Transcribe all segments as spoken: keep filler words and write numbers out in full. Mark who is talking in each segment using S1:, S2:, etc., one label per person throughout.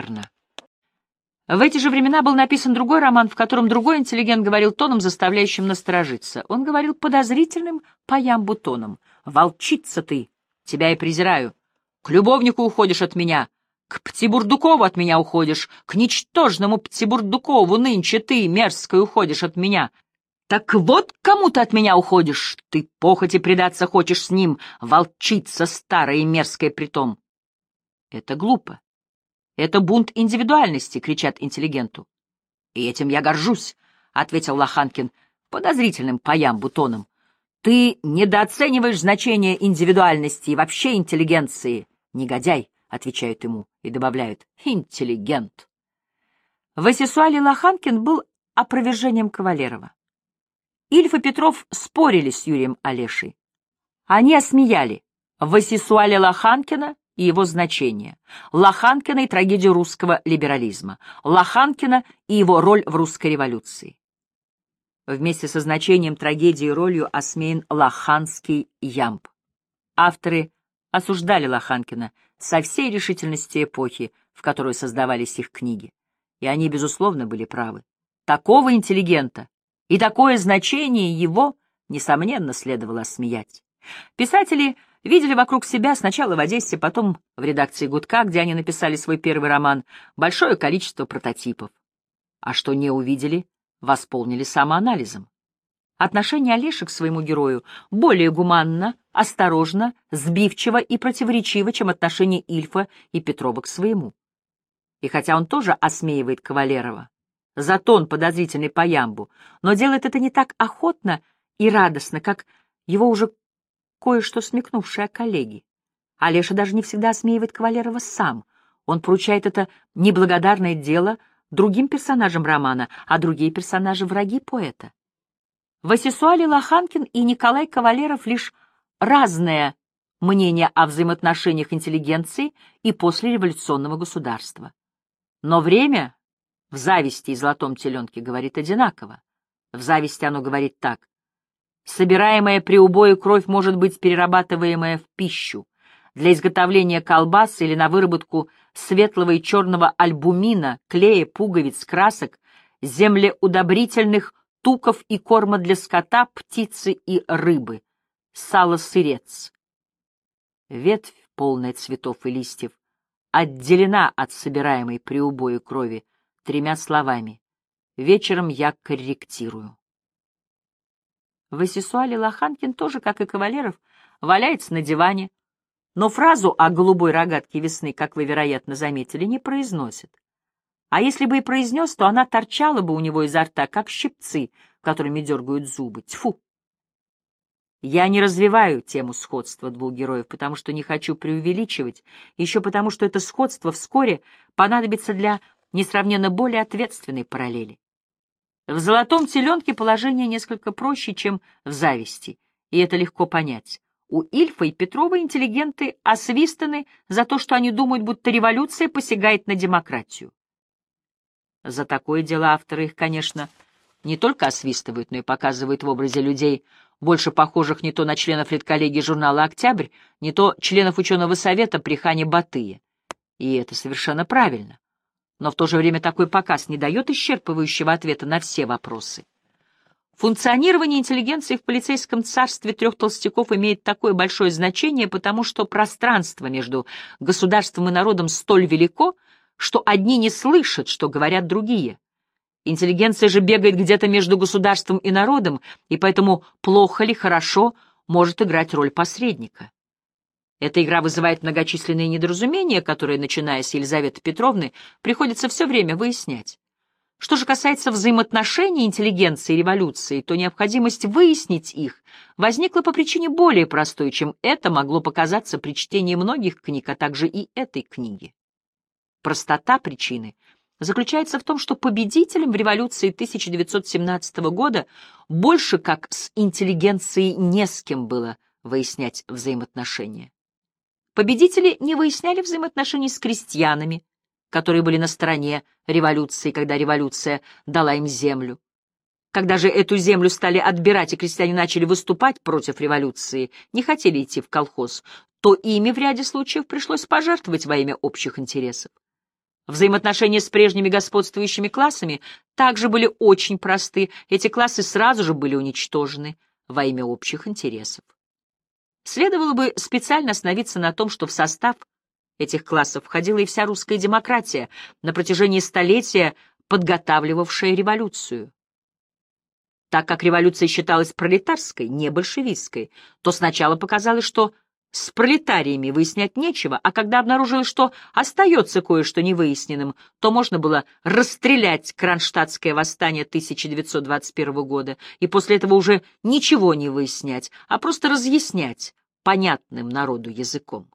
S1: верно. В эти же времена был написан другой роман, в котором другой интеллигент говорил тоном, заставляющим насторожиться. Он говорил подозрительным по ямбу тоном. «Волчица ты! Тебя я презираю. К любовнику уходишь от меня, к Птибурдукову от меня уходишь, к ничтожному Птибурдукову нынче ты, мерзкой, уходишь от меня. Так вот кому ты от меня уходишь, ты похоти предаться хочешь с ним, волчица старая и мерзкая притом». Это глупо. «Это бунт индивидуальности», — кричат интеллигенту. «И этим я горжусь», — ответил Лоханкин подозрительным по ямбу тоном. «Ты недооцениваешь значение индивидуальности и вообще интеллигенции. Негодяй», — отвечают ему и добавляют, «интеллигент». Васисуалий Лоханкин был опровержением Кавалерова. Ильф и Петров спорили с Юрием Олешей. Они осмеяли Васисуалия Лоханкина и его значение, Лоханкина и трагедию русского либерализма, Лоханкина и его роль в русской революции. Вместе со значением трагедии и ролью осмеян лоханский ямб. Авторы осуждали Лоханкина со всей решительностью эпохи, в которой создавались их книги. И они, безусловно, были правы. Такого интеллигента и такое значение его, несомненно, следовало осмеять. Писатели видели вокруг себя сначала в Одессе, потом в редакции «Гудка», где они написали свой первый роман, большое количество прототипов. А что не увидели, восполнили самоанализом. Отношение Олеши к своему герою более гуманно, осторожно, сбивчиво и противоречиво, чем отношение Ильфа и Петрова к своему. И хотя он тоже осмеивает Кавалерова за тон подозрительный по ямбу, но делает это не так охотно и радостно, как его уже кое-что смекнувшие о коллеге. Олеша даже не всегда осмеивает Кавалерова сам. Он поручает это неблагодарное дело другим персонажам романа, а другие персонажи — враги поэта. Васисуалий Лоханкин и Николай Кавалеров — лишь разное мнение о взаимоотношениях интеллигенции и послереволюционного государства. Но время в «Зависти» и «Золотом теленке» говорит одинаково. В «Зависти» оно говорит так: собираемая при убое кровь может быть перерабатываемая в пищу для изготовления колбас или на выработку светлого и черного альбумина, клея, пуговиц, красок, землеудобрительных туков и корма для скота, птицы и рыбы, сало-сырец. Ветвь, полная цветов и листьев, отделена от собираемой при убое крови тремя словами: «Вечером я корректирую». Васисуалий Лоханкин тоже, как и Кавалеров, валяется на диване, но фразу о голубой рогатке весны, как вы, вероятно, заметили, не произносит. А если бы и произнес, то она торчала бы у него изо рта, как щипцы, которыми дергают зубы. Тьфу! Я не развиваю тему сходства двух героев, потому что не хочу преувеличивать, еще потому что это сходство вскоре понадобится для несравненно более ответственной параллели. В «Золотом теленке» положение несколько проще, чем в «Зависти», и это легко понять. У Ильфа и Петрова интеллигенты освистаны за то, что они думают, будто революция посягает на демократию. За такое дело авторы их, конечно, не только освистывают, но и показывают в образе людей, больше похожих не то на членов редколлегии журнала «Октябрь», не то членов ученого совета при хане Батыя. И это совершенно правильно. Но в то же время такой показ не дает исчерпывающего ответа на все вопросы. Функционирование интеллигенции в полицейском царстве трех толстяков имеет такое большое значение, потому что пространство между государством и народом столь велико, что одни не слышат, что говорят другие. Интеллигенция же бегает где-то между государством и народом, и поэтому плохо ли, хорошо может играть роль посредника. Эта игра вызывает многочисленные недоразумения, которые, начиная с Елизаветы Петровны, приходится все время выяснять. Что же касается взаимоотношений интеллигенции и революции, то необходимость выяснить их возникла по причине более простой, чем это могло показаться при чтении многих книг, а также и этой книги. Простота причины заключается в том, что победителям в революции тысяча девятьсот семнадцатого года больше как с интеллигенцией не с кем было выяснять взаимоотношения. Победители не выясняли взаимоотношений с крестьянами, которые были на стороне революции, когда революция дала им землю. Когда же эту землю стали отбирать, и крестьяне начали выступать против революции, не хотели идти в колхоз, то ими в ряде случаев пришлось пожертвовать во имя общих интересов. Взаимоотношения с прежними господствующими классами также были очень просты. Эти классы сразу же были уничтожены во имя общих интересов. Следовало бы специально остановиться на том, что в состав этих классов входила и вся русская демократия, на протяжении столетия подготавливавшая революцию. Так как революция считалась пролетарской, не большевистской, то сначала показалось, что с пролетариями выяснять нечего, а когда обнаружилось, что остается кое-что невыясненным, то можно было расстрелять Кронштадтское восстание тысяча девятьсот двадцать первого года, и после этого уже ничего не выяснять, а просто разъяснять понятным народу языком.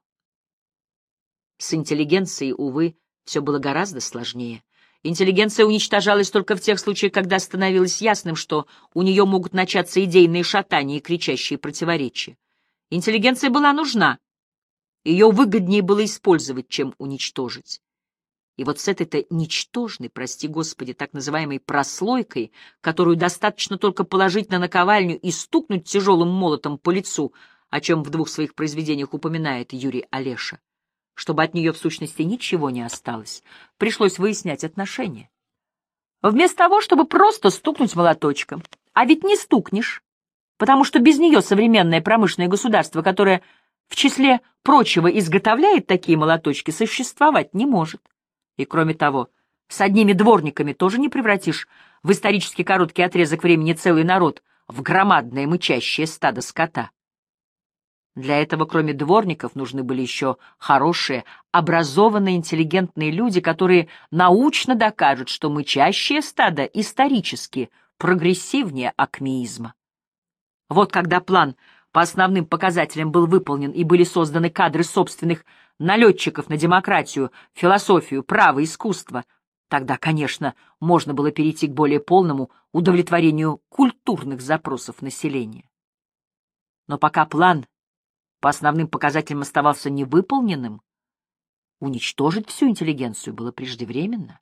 S1: С интеллигенцией, увы, все было гораздо сложнее. Интеллигенция уничтожалась только в тех случаях, когда становилось ясным, что у нее могут начаться идейные шатания и кричащие противоречия. Интеллигенция была нужна. Ее выгоднее было использовать, чем уничтожить. И вот с этой-то ничтожной, прости Господи, так называемой прослойкой, которую достаточно только положить на наковальню и стукнуть тяжелым молотом по лицу, о чем в двух своих произведениях упоминает Юрий Олеша, чтобы от нее в сущности ничего не осталось, пришлось выяснять отношения. Вместо того, чтобы просто стукнуть молоточком, а ведь не стукнешь, потому что без нее современное промышленное государство, которое в числе прочего изготовляет такие молоточки, существовать не может. И кроме того, с одними дворниками тоже не превратишь в исторически короткий отрезок времени целый народ в громадное мычащее стадо скота. Для этого, кроме дворников, нужны были еще хорошие, образованные, интеллигентные люди, которые научно докажут, что мычащее стадо исторически прогрессивнее акмеизма. Вот когда план по основным показателям был выполнен и были созданы кадры собственных налетчиков на демократию, философию, право, искусство, тогда, конечно, можно было перейти к более полному удовлетворению культурных запросов населения. Но пока план по основным показателям оставался невыполненным, уничтожить всю интеллигенцию было преждевременно.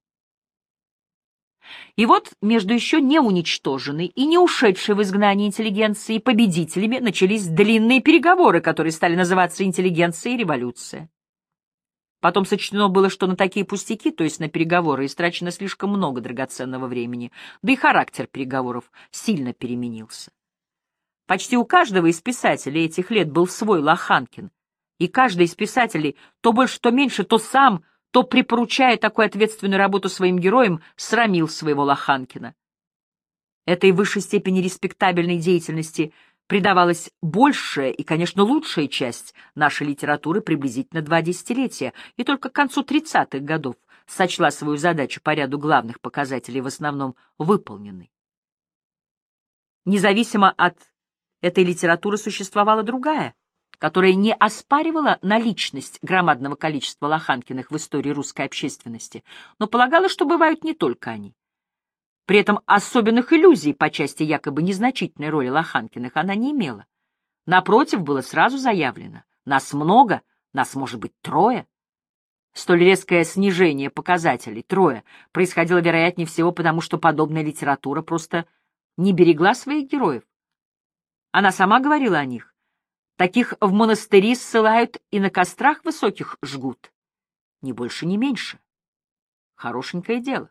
S1: И вот между еще не уничтоженной и не ушедшей в изгнание интеллигенцией и победителями начались длинные переговоры, которые стали называться «интеллигенция и революция». Потом сочтено было, что на такие пустяки, то есть на переговоры, истрачено слишком много драгоценного времени, да и характер переговоров сильно переменился. Почти у каждого из писателей этих лет был свой Лоханкин, и каждый из писателей, то больше, то меньше, то сам, то, припоручая такую ответственную работу своим героям, срамил своего Лоханкина. Этой высшей степени респектабельной деятельности придавалась большая и, конечно, лучшая часть нашей литературы приблизительно два десятилетия, и только к концу тридцатых годов сочла свою задачу по ряду главных показателей в основном выполненной. Независимо от этой литературы существовала другая, которая не оспаривала наличность громадного количества Лоханкиных в истории русской общественности, но полагала, что бывают не только они. При этом особенных иллюзий по части якобы незначительной роли Лоханкиных она не имела. Напротив, было сразу заявлено: нас много, нас может быть трое. Столь резкое снижение показателей, трое, происходило вероятнее всего потому, что подобная литература просто не берегла своих героев. Она сама говорила о них. Таких в монастыри ссылают и на кострах высоких жгут. Ни больше, ни меньше. Хорошенькое дело.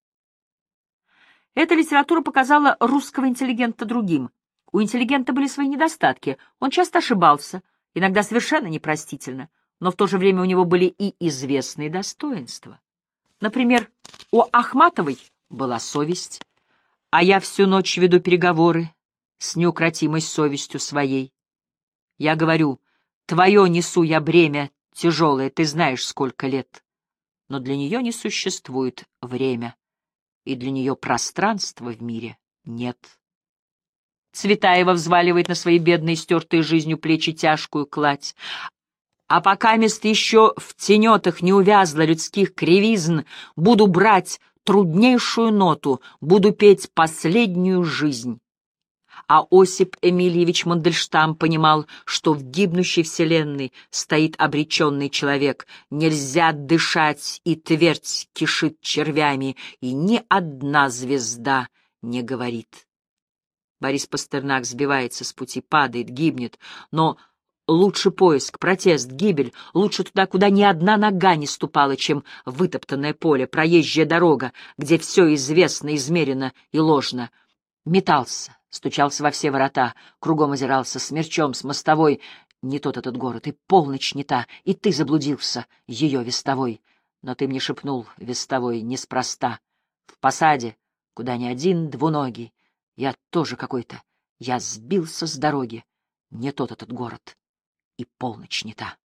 S1: Эта литература показала русского интеллигента другим. У интеллигента были свои недостатки. Он часто ошибался, иногда совершенно непростительно, но в то же время у него были и известные достоинства. Например, у Ахматовой была совесть, а я всю ночь веду переговоры с неукротимой совестью своей. Я говорю: твое несу я бремя тяжелое, ты знаешь, сколько лет. Но для нее не существует время, и для нее пространства в мире нет. Цветаева взваливает на свои бедные, стертые жизнью плечи тяжкую кладь. А пока мест еще в тенетах не увязла людских кривизн, буду брать труднейшую ноту, буду петь последнюю жизнь. А Осип Эмильевич Мандельштам понимал, что в гибнущей вселенной стоит обреченный человек, нельзя дышать, и твердь кишит червями, и ни одна звезда не говорит. Борис Пастернак сбивается с пути, падает, гибнет, но Лучше поиск, протест, гибель, лучше туда, куда ни одна нога не ступала, чем вытоптанное поле, проезжая дорога, где все известно, измерено и ложно. Метался, стучался во все ворота, кругом озирался, смерчом, с мостовой. Не тот этот город, и полночь не та, и ты заблудился, ее вестовой. Но ты мне шепнул, вестовой, неспроста. В посаде, куда ни один двуногий, я тоже какой-то, я сбился с дороги. Не тот этот город, и полночь не та.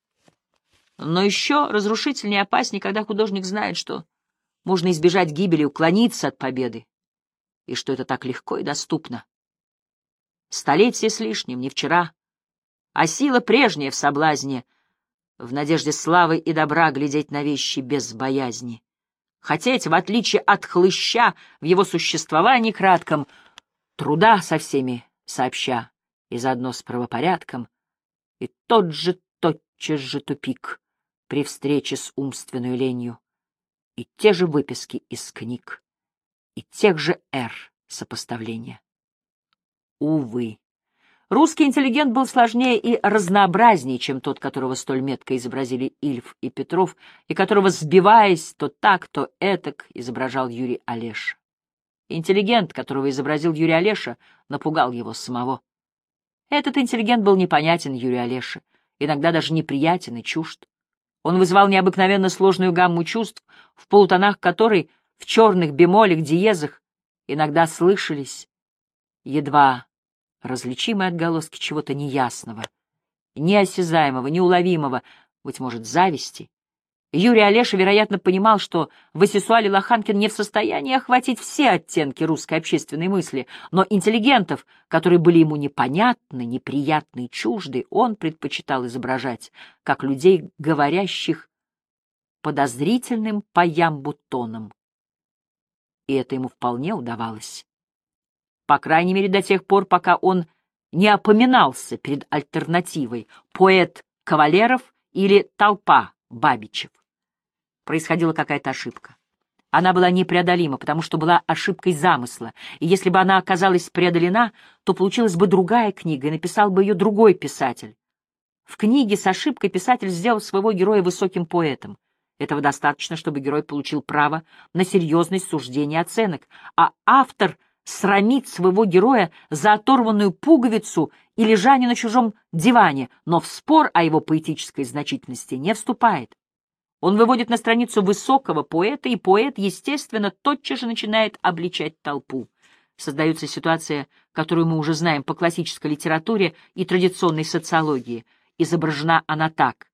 S1: Но еще разрушительнее и опаснее, когда художник знает, что можно избежать гибели, уклониться от победы, и что это так легко и доступно. Столетие с лишним, не вчера, а сила прежняя в соблазне, в надежде славы и добра глядеть на вещи без боязни. Хотеть, в отличие от хлыща, в его существовании кратком, труда со всеми сообща, и заодно с правопорядком, и тот же тотчас же тупик при встрече с умственной ленью, и те же выписки из книг, и тех же «Р» сопоставления. Увы. Русский интеллигент был сложнее и разнообразнее, чем тот, которого столь метко изобразили Ильф и Петров, и которого, сбиваясь то так, то этак, изображал Юрий Олеша. Интеллигент, которого изобразил Юрий Олеша, напугал его самого. Этот интеллигент был непонятен Юрию Олеше, иногда даже неприятен и чужд. Он вызывал необыкновенно сложную гамму чувств, в полутонах которой, в черных бемолях, диезах, иногда слышались едва различимые отголоски чего-то неясного, неосязаемого, неуловимого, быть может, зависти. Юрий Олеша, вероятно, понимал, что Васисуалий Лоханкин не в состоянии охватить все оттенки русской общественной мысли, но интеллигентов, которые были ему непонятны, неприятны и чужды, он предпочитал изображать как людей, говорящих подозрительным по ямбу тоном. И это ему вполне удавалось. По крайней мере, до тех пор, пока он не опоминался перед альтернативой поэт Кавалеров или толпа Бабичев. Происходила какая-то ошибка. Она была непреодолима, потому что была ошибкой замысла, и если бы она оказалась преодолена, то получилась бы другая книга, и написал бы ее другой писатель. В книге с ошибкой писатель сделал своего героя высоким поэтом. Этого достаточно, чтобы герой получил право на серьезность суждений и оценок, а автор срамит своего героя за оторванную пуговицу и лежание на чужом диване, но в спор о его поэтической значительности не вступает. Он выводит на страницу высокого поэта, и поэт, естественно, тотчас же начинает обличать толпу. Создается ситуация, которую мы уже знаем по классической литературе и традиционной социологии. Изображена она так.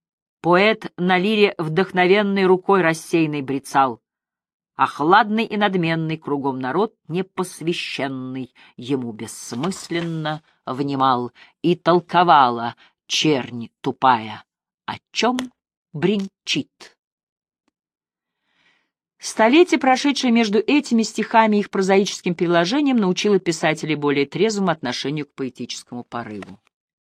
S1: Поэт на лире вдохновенной рукой рассеянной брецал, а хладный и надменный кругом народ, непосвященный, ему бессмысленно внимал, и толковала чернь тупая, о чем бренчит. Столетие, прошедшее между этими стихами и их прозаическим переложением, научило писателей более трезвому отношению к поэтическому порыву.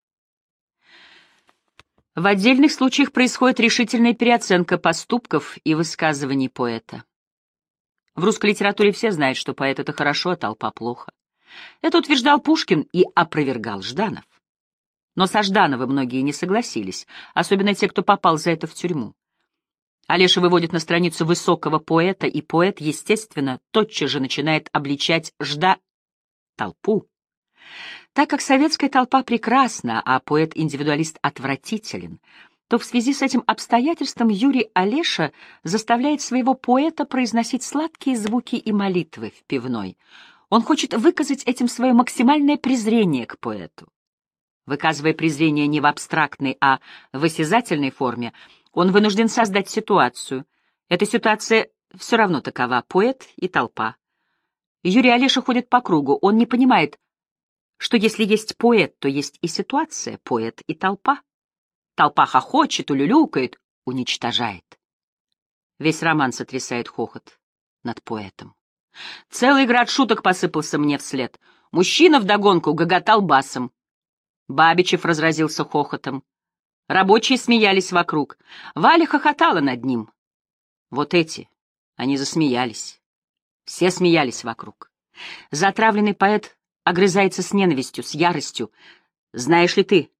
S1: В отдельных случаях происходит решительная переоценка поступков и высказываний поэта. В русской литературе все знают, что поэт — это хорошо, а толпа — плохо. Это утверждал Пушкин и опровергал Жданов. Но со Ждановым многие не согласились, особенно те, кто попал за это в тюрьму. Олеша выводит на страницу высокого поэта, и поэт, естественно, тотчас же начинает обличать Жда... толпу. Так как советская толпа прекрасна, а поэт-индивидуалист отвратителен, то в связи с этим обстоятельством Юрий Олеша заставляет своего поэта произносить сладкие звуки и молитвы в пивной. Он хочет выказать этим свое максимальное презрение к поэту. Выказывая презрение не в абстрактной, а в осязательной форме, он вынужден создать ситуацию. Эта ситуация все равно такова — поэт и толпа. Юрий Олеша ходит по кругу, он не понимает, что если есть поэт, то есть и ситуация, поэт и толпа. Толпа хохочет, улюлюкает, уничтожает. Весь роман сотрясает хохот над поэтом. Целый град шуток посыпался мне вслед. Мужчина вдогонку гоготал басом. Бабичев разразился хохотом. Рабочие смеялись вокруг. Валя хохотала над ним. Вот эти, они засмеялись. Все смеялись вокруг. Затравленный поэт огрызается с ненавистью, с яростью. Знаешь ли ты,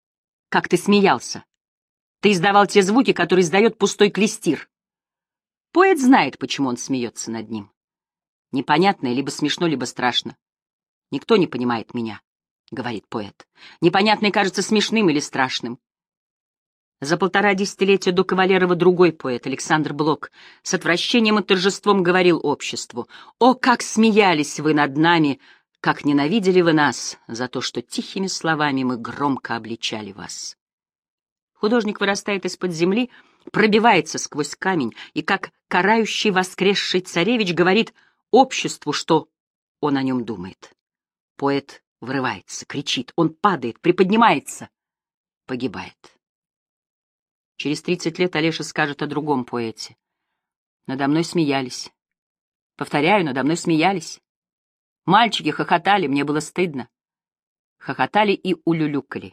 S1: как ты смеялся. Ты издавал те звуки, которые издает пустой клестир. Поэт знает, почему он смеется над ним. Непонятно, либо смешно, либо страшно. Никто не понимает меня, — говорит поэт. Непонятное кажется смешным или страшным. За полтора десятилетия до Кавалерова другой поэт, Александр Блок, с отвращением и торжеством говорил обществу: «О, как смеялись вы над нами, как ненавидели вы нас за то, что тихими словами мы громко обличали вас». Художник вырастает из-под земли, пробивается сквозь камень и, как карающий воскресший царевич, говорит обществу, что он о нем думает. Поэт врывается, кричит, он падает, приподнимается, погибает. Через тридцать лет Олеша скажет о другом поэте. Надо мной смеялись. Повторяю, надо мной смеялись. Мальчики хохотали, мне было стыдно. Хохотали и улюлюкали.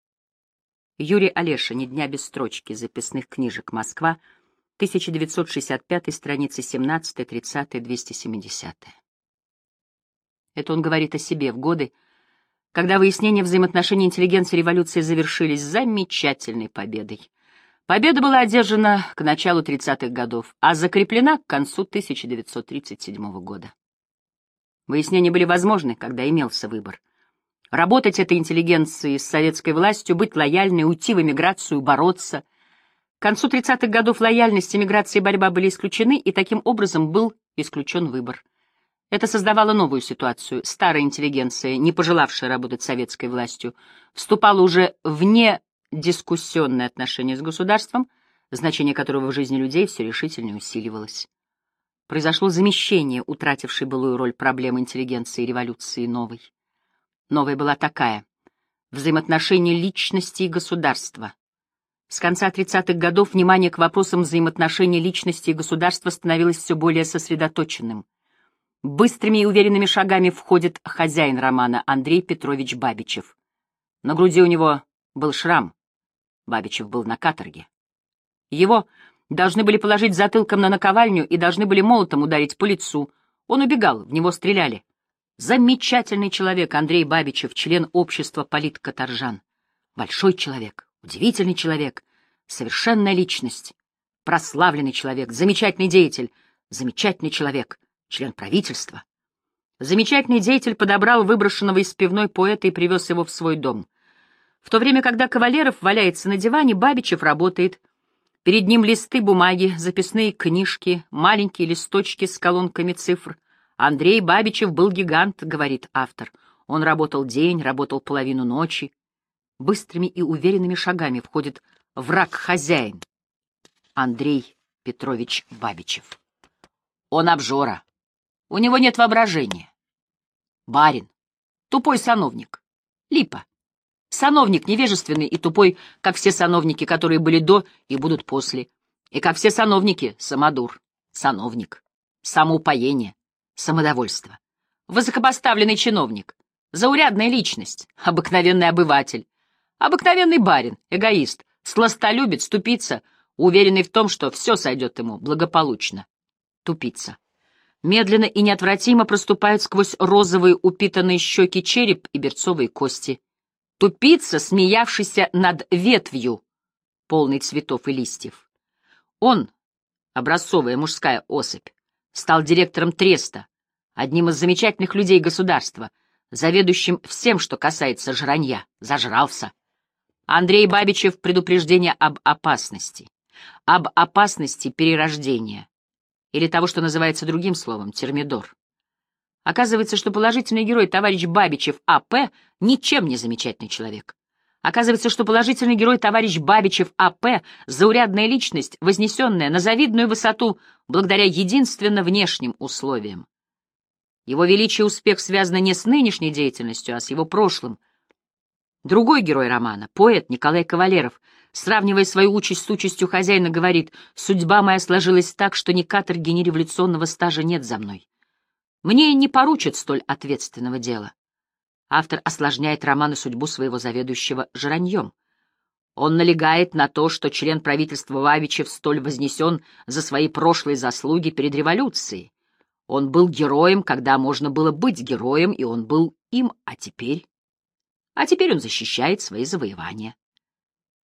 S1: Юрий Олеша. «Ни дня без строчки». Записных книжек. Москва. тысяча девятьсот шестьдесят пятый, страницы семнадцать, тридцать, двести семьдесят. Это он говорит о себе в годы, когда выяснения взаимоотношений интеллигенции и революции завершились замечательной победой. Победа была одержана к началу тридцатых годов, а закреплена к концу тысяча девятьсот тридцать седьмого года. Выяснения были возможны, когда имелся выбор. Работать этой интеллигенции с советской властью, быть лояльной, уйти в эмиграцию, бороться. К концу тридцатых годов лояльность, эмиграция и борьба были исключены, и таким образом был исключен выбор. Это создавало новую ситуацию. Старая интеллигенция, не пожелавшая работать с советской властью, вступала уже вне дискуссионные отношения с государством, значение которого в жизни людей все решительнее усиливалось. Произошло замещение, утратившей былую роль проблем интеллигенции и революции, новой. Новая была такая — взаимоотношения личности и государства. С конца тридцатых годов внимание к вопросам взаимоотношений личности и государства становилось все более сосредоточенным. Быстрыми и уверенными шагами входит хозяин романа Андрей Петрович Бабичев. На груди у него был шрам. Бабичев был на каторге. Его должны были положить затылком на наковальню и должны были молотом ударить по лицу. Он убегал, в него стреляли. Замечательный человек Андрей Бабичев, член общества политкаторжан. Большой человек, удивительный человек, совершенная личность, прославленный человек, замечательный деятель, замечательный человек, член правительства. Замечательный деятель подобрал выброшенного из пивной поэта и привез его в свой дом. В то время, когда Кавалеров валяется на диване, Бабичев работает. Перед ним листы бумаги, записные книжки, маленькие листочки с колонками цифр. Андрей Бабичев был гигант, говорит автор. Он работал день, работал половину ночи. Быстрыми и уверенными шагами входит враг-хозяин Андрей Петрович Бабичев. Он обжора. У него нет воображения. Барин. Тупой сановник. Липа. Сановник невежественный и тупой, как все сановники, которые были до и будут после. И как все сановники, самодур. Сановник. Самоупоение. Самодовольство. Высокопоставленный чиновник. Заурядная личность. Обыкновенный обыватель. Обыкновенный барин. Эгоист. Сластолюбец, тупица, уверенный в том, что все сойдет ему благополучно. Тупица. Медленно и неотвратимо проступают сквозь розовые упитанные щеки череп и берцовые кости. Тупица, смеявшийся над ветвью, полной цветов и листьев. Он, образцовая мужская особь, стал директором треста, одним из замечательных людей государства, заведующим всем, что касается жранья, зажрался. Андрей Бабичев — предупреждение об опасности, об опасности перерождения, или того, что называется другим словом — термидор. Оказывается, что положительный герой товарищ Бабичев А П ничем не замечательный человек. Оказывается, что положительный герой товарищ Бабичев А П заурядная личность, вознесенная на завидную высоту благодаря единственно внешним условиям. Его величие и успех связаны не с нынешней деятельностью, а с его прошлым. Другой герой романа, поэт Николай Кавалеров, сравнивая свою участь с участью хозяина, говорит: «Судьба моя сложилась так, что ни каторги, ни революционного стажа нет за мной. Мне не поручат столь ответственного дела». Автор осложняет роман и судьбу своего заведующего жраньем. Он налегает на то, что член правительства Бабичев столь вознесен за свои прошлые заслуги перед революцией. Он был героем, когда можно было быть героем, и он был им, а теперь... А теперь он защищает свои завоевания.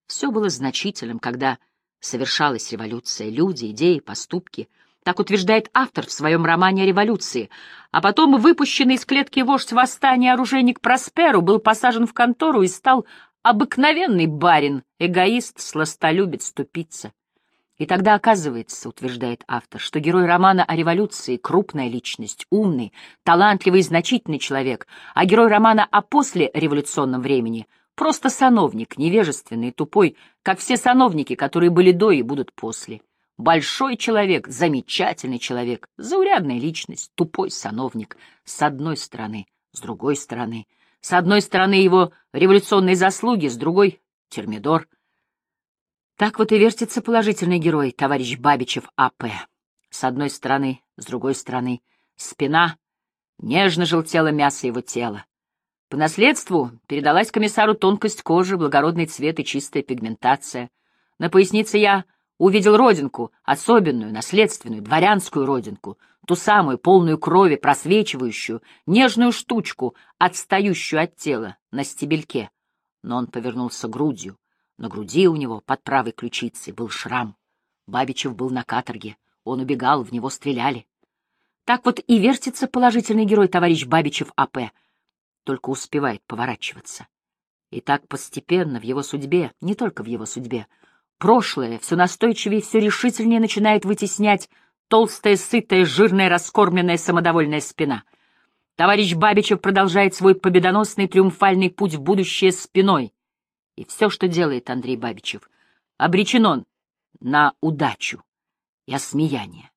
S1: Все было значительным, когда совершалась революция, люди, идеи, поступки. Так утверждает автор в своем романе о революции. А потом выпущенный из клетки вождь восстания оружейник Просперо был посажен в контору и стал обыкновенный барин, эгоист, сластолюбец, тупица. И тогда оказывается, утверждает автор, что герой романа о революции — крупная личность, умный, талантливый и значительный человек, а герой романа о послереволюционном времени — просто сановник, невежественный и тупой, как все сановники, которые были до и будут после. Большой человек, замечательный человек, заурядная личность, тупой сановник, с одной стороны, с другой стороны. С одной стороны его революционные заслуги, с другой — Термидор. Так вот и вертится положительный герой, товарищ Бабичев А П С одной стороны, с другой стороны. Спина, нежно желтело мясо его тела. По наследству передалась комиссару тонкость кожи, благородный цвет и чистая пигментация. На пояснице я увидел родинку, особенную, наследственную, дворянскую родинку, ту самую, полную крови, просвечивающую, нежную штучку, отстающую от тела, на стебельке. Но он повернулся грудью. На груди у него, под правой ключицей, был шрам. Бабичев был на каторге. Он убегал, в него стреляли. Так вот и вертится положительный герой товарищ Бабичев А П Только успевает поворачиваться. И так постепенно в его судьбе, не только в его судьбе, прошлое все настойчивее и все решительнее начинает вытеснять толстая, сытая, жирная, раскормленная, самодовольная спина. Товарищ Бабичев продолжает свой победоносный триумфальный путь в будущее спиной. И все, что делает Андрей Бабичев, обречено на удачу и осмеяние.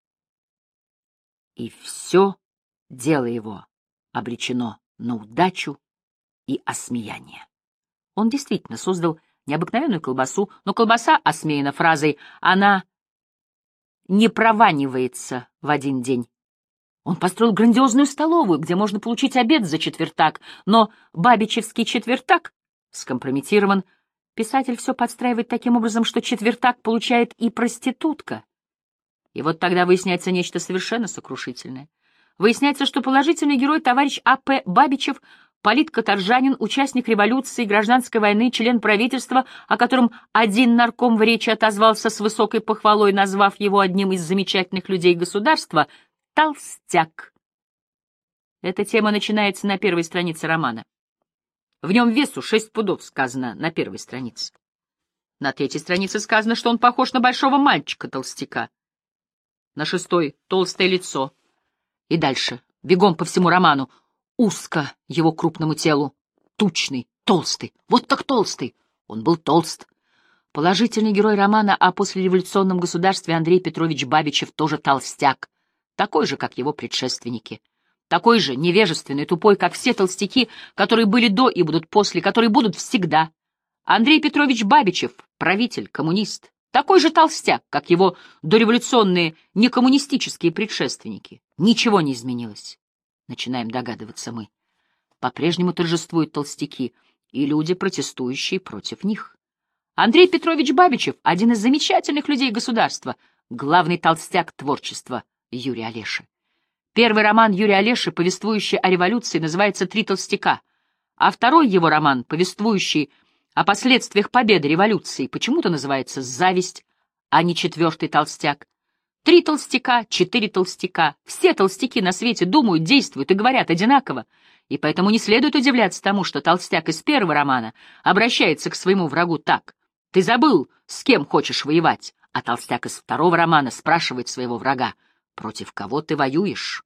S1: И все дело его обречено на удачу и осмеяние. Он действительно создал необыкновенную колбасу, но колбаса осмеяна фразой «она не прованивается в один день». Он построил грандиозную столовую, где можно получить обед за четвертак, но бабичевский четвертак скомпрометирован. Писатель все подстраивает таким образом, что четвертак получает и проститутка. И вот тогда выясняется нечто совершенно сокрушительное. Выясняется, что положительный герой товарищ А П Бабичев — политкаторжанин, участник революции, гражданской войны, член правительства, о котором один нарком в речи отозвался с высокой похвалой, назвав его одним из замечательных людей государства — толстяк. Эта тема начинается на первой странице романа. В нем весу шесть пудов, сказано на первой странице. На третьей странице сказано, что он похож на большого мальчика-толстяка. На шестой — толстое лицо. И дальше, бегом по всему роману, узко его крупному телу, тучный, толстый, вот так толстый. Он был толст. Положительный герой романа о послереволюционном государстве Андрей Петрович Бабичев тоже толстяк, такой же, как его предшественники. Такой же невежественный, тупой, как все толстяки, которые были до и будут после, которые будут всегда. Андрей Петрович Бабичев — правитель, коммунист. Такой же толстяк, как его дореволюционные некоммунистические предшественники. Ничего не изменилось, начинаем догадываться мы. По-прежнему торжествуют толстяки и люди, протестующие против них. Андрей Петрович Бабичев — один из замечательных людей государства, главный толстяк творчества Юрия Олеши. Первый роман Юрия Олеши, повествующий о революции, называется «Три толстяка», а второй его роман, повествующий о последствиях победы революции, почему-то называется «Зависть», а не «Четвертый толстяк». Три толстяка, четыре толстяка, все толстяки на свете думают, действуют и говорят одинаково, и поэтому не следует удивляться тому, что толстяк из первого романа обращается к своему врагу так: «Ты забыл, с кем хочешь воевать?» А толстяк из второго романа спрашивает своего врага: «Против кого ты воюешь?»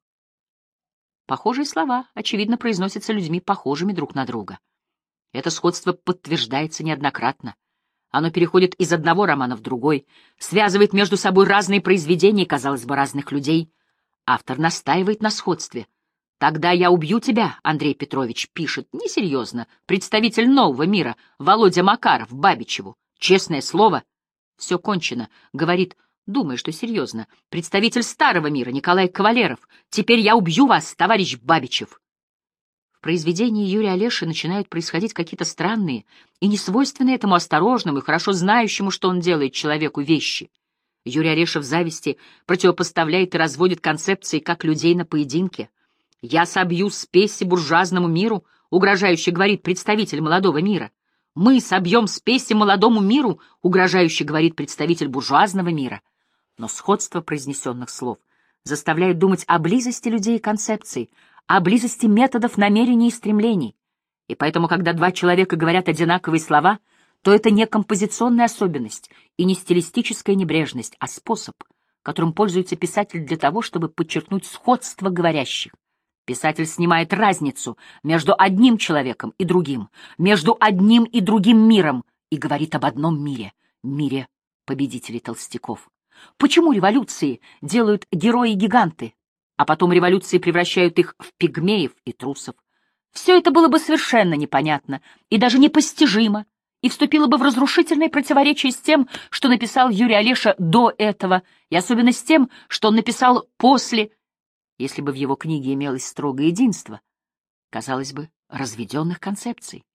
S1: Похожие слова, очевидно, произносятся людьми, похожими друг на друга. Это сходство подтверждается неоднократно. Оно переходит из одного романа в другой, связывает между собой разные произведения, казалось бы, разных людей. Автор настаивает на сходстве. «Тогда я убью тебя», — Андрей Петрович пишет, несерьезно, представитель нового мира, Володя Макаров, Бабичеву. «Честное слово, все кончено», — говорит, думая, что серьезно, представитель старого мира, Николай Кавалеров. «Теперь я убью вас, товарищ Бабичев». В произведении Юрия Олеши начинают происходить какие-то странные и несвойственные этому осторожному и хорошо знающему, что он делает, человеку вещи. Юрий Олеша в «Зависти» противопоставляет и разводит концепции как людей на поединке. «Я собью спеси буржуазному миру», угрожающе говорит представитель молодого мира. Мы собьем спеси молодому миру, угрожающе говорит представитель буржуазного мира. Но сходство произнесенных слов заставляет думать о близости людей и концепций, о близости методов, намерений и стремлений. И поэтому, когда два человека говорят одинаковые слова, то это не композиционная особенность и не стилистическая небрежность, а способ, которым пользуется писатель для того, чтобы подчеркнуть сходство говорящих. Писатель снимает разницу между одним человеком и другим, между одним и другим миром, и говорит об одном мире — мире победителей толстяков. Почему революции делают герои-гиганты, а потом революции превращают их в пигмеев и трусов? Все это было бы совершенно непонятно и даже непостижимо, и вступило бы в разрушительное противоречие с тем, что написал Юрий Олеша до этого, и особенно с тем, что он написал после, если бы в его книге имелось строгое единство, казалось бы, разведенных концепций.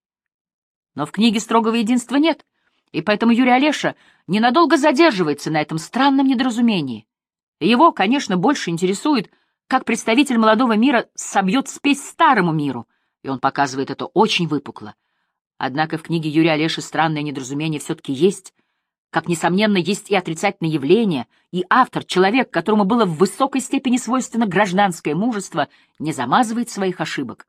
S1: Но в книге строгого единства нет, и поэтому Юрий Олеша ненадолго задерживается на этом странном недоразумении. Его, конечно, больше интересует, как представитель молодого мира собьет спесь старому миру, и он показывает это очень выпукло. Однако в книге Юрия Олеши странное недоразумение все-таки есть, как, несомненно, есть и отрицательные явления, и автор, человек, которому было в высокой степени свойственно гражданское мужество, не замазывает своих ошибок.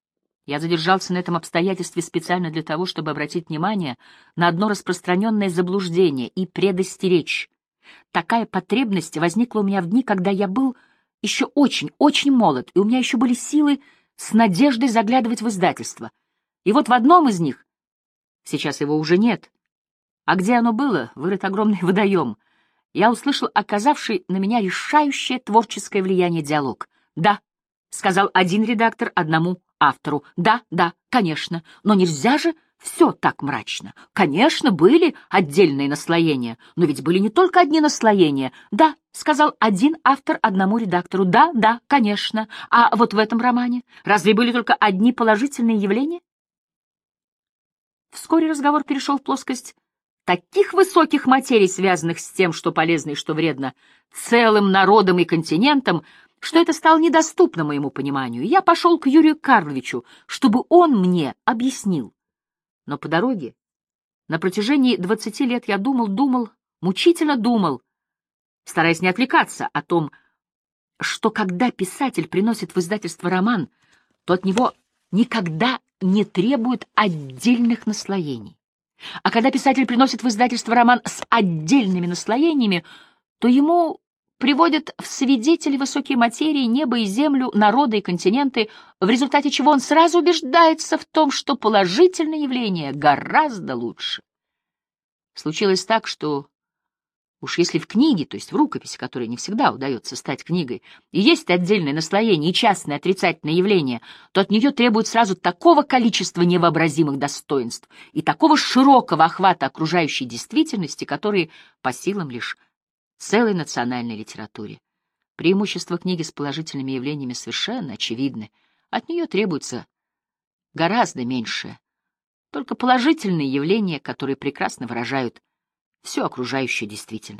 S1: Я задержался на этом обстоятельстве специально для того, чтобы обратить внимание на одно распространенное заблуждение и предостеречь. Такая потребность возникла у меня в дни, когда я был еще очень-очень молод, и у меня еще были силы с надеждой заглядывать в издательство. И вот в одном из них, сейчас его уже нет, а где оно было, вырыт огромный водоем, я услышал оказавший на меня решающее творческое влияние диалог. «Да», — сказал один редактор одному автору, «да, да, конечно, но нельзя же все так мрачно. Конечно, были отдельные наслоения, но ведь были не только одни наслоения. Да», — сказал один автор одному редактору, «да, да, конечно. А вот в этом романе разве были только одни положительные явления?» Вскоре разговор перешел в плоскость таких высоких материй, связанных с тем, что полезно и что вредно, целым народом и континентом, что это стало недоступно моему пониманию. Я пошел к Юрию Карловичу, чтобы он мне объяснил. Но по дороге, на протяжении двадцати лет я думал, думал, мучительно думал, стараясь не отвлекаться о том, что когда писатель приносит в издательство роман, то от него никогда не требует отдельных наслоений. А когда писатель приносит в издательство роман с отдельными наслоениями, то ему приводят в свидетели высокие материи, небо и землю, народы и континенты, в результате чего он сразу убеждается в том, что положительное явление гораздо лучше. Случилось так, что уж если в книге, то есть в рукописи, которая не всегда удается стать книгой, и есть отдельное наслоение и частное отрицательное явление, то от нее требует сразу такого количества невообразимых достоинств и такого широкого охвата окружающей действительности, которые по силам лишь целой национальной литературе. Преимущества книги с положительными явлениями совершенно очевидны. От нее требуется гораздо меньшее. Только положительные явления, которые прекрасно выражают всю окружающую действительность.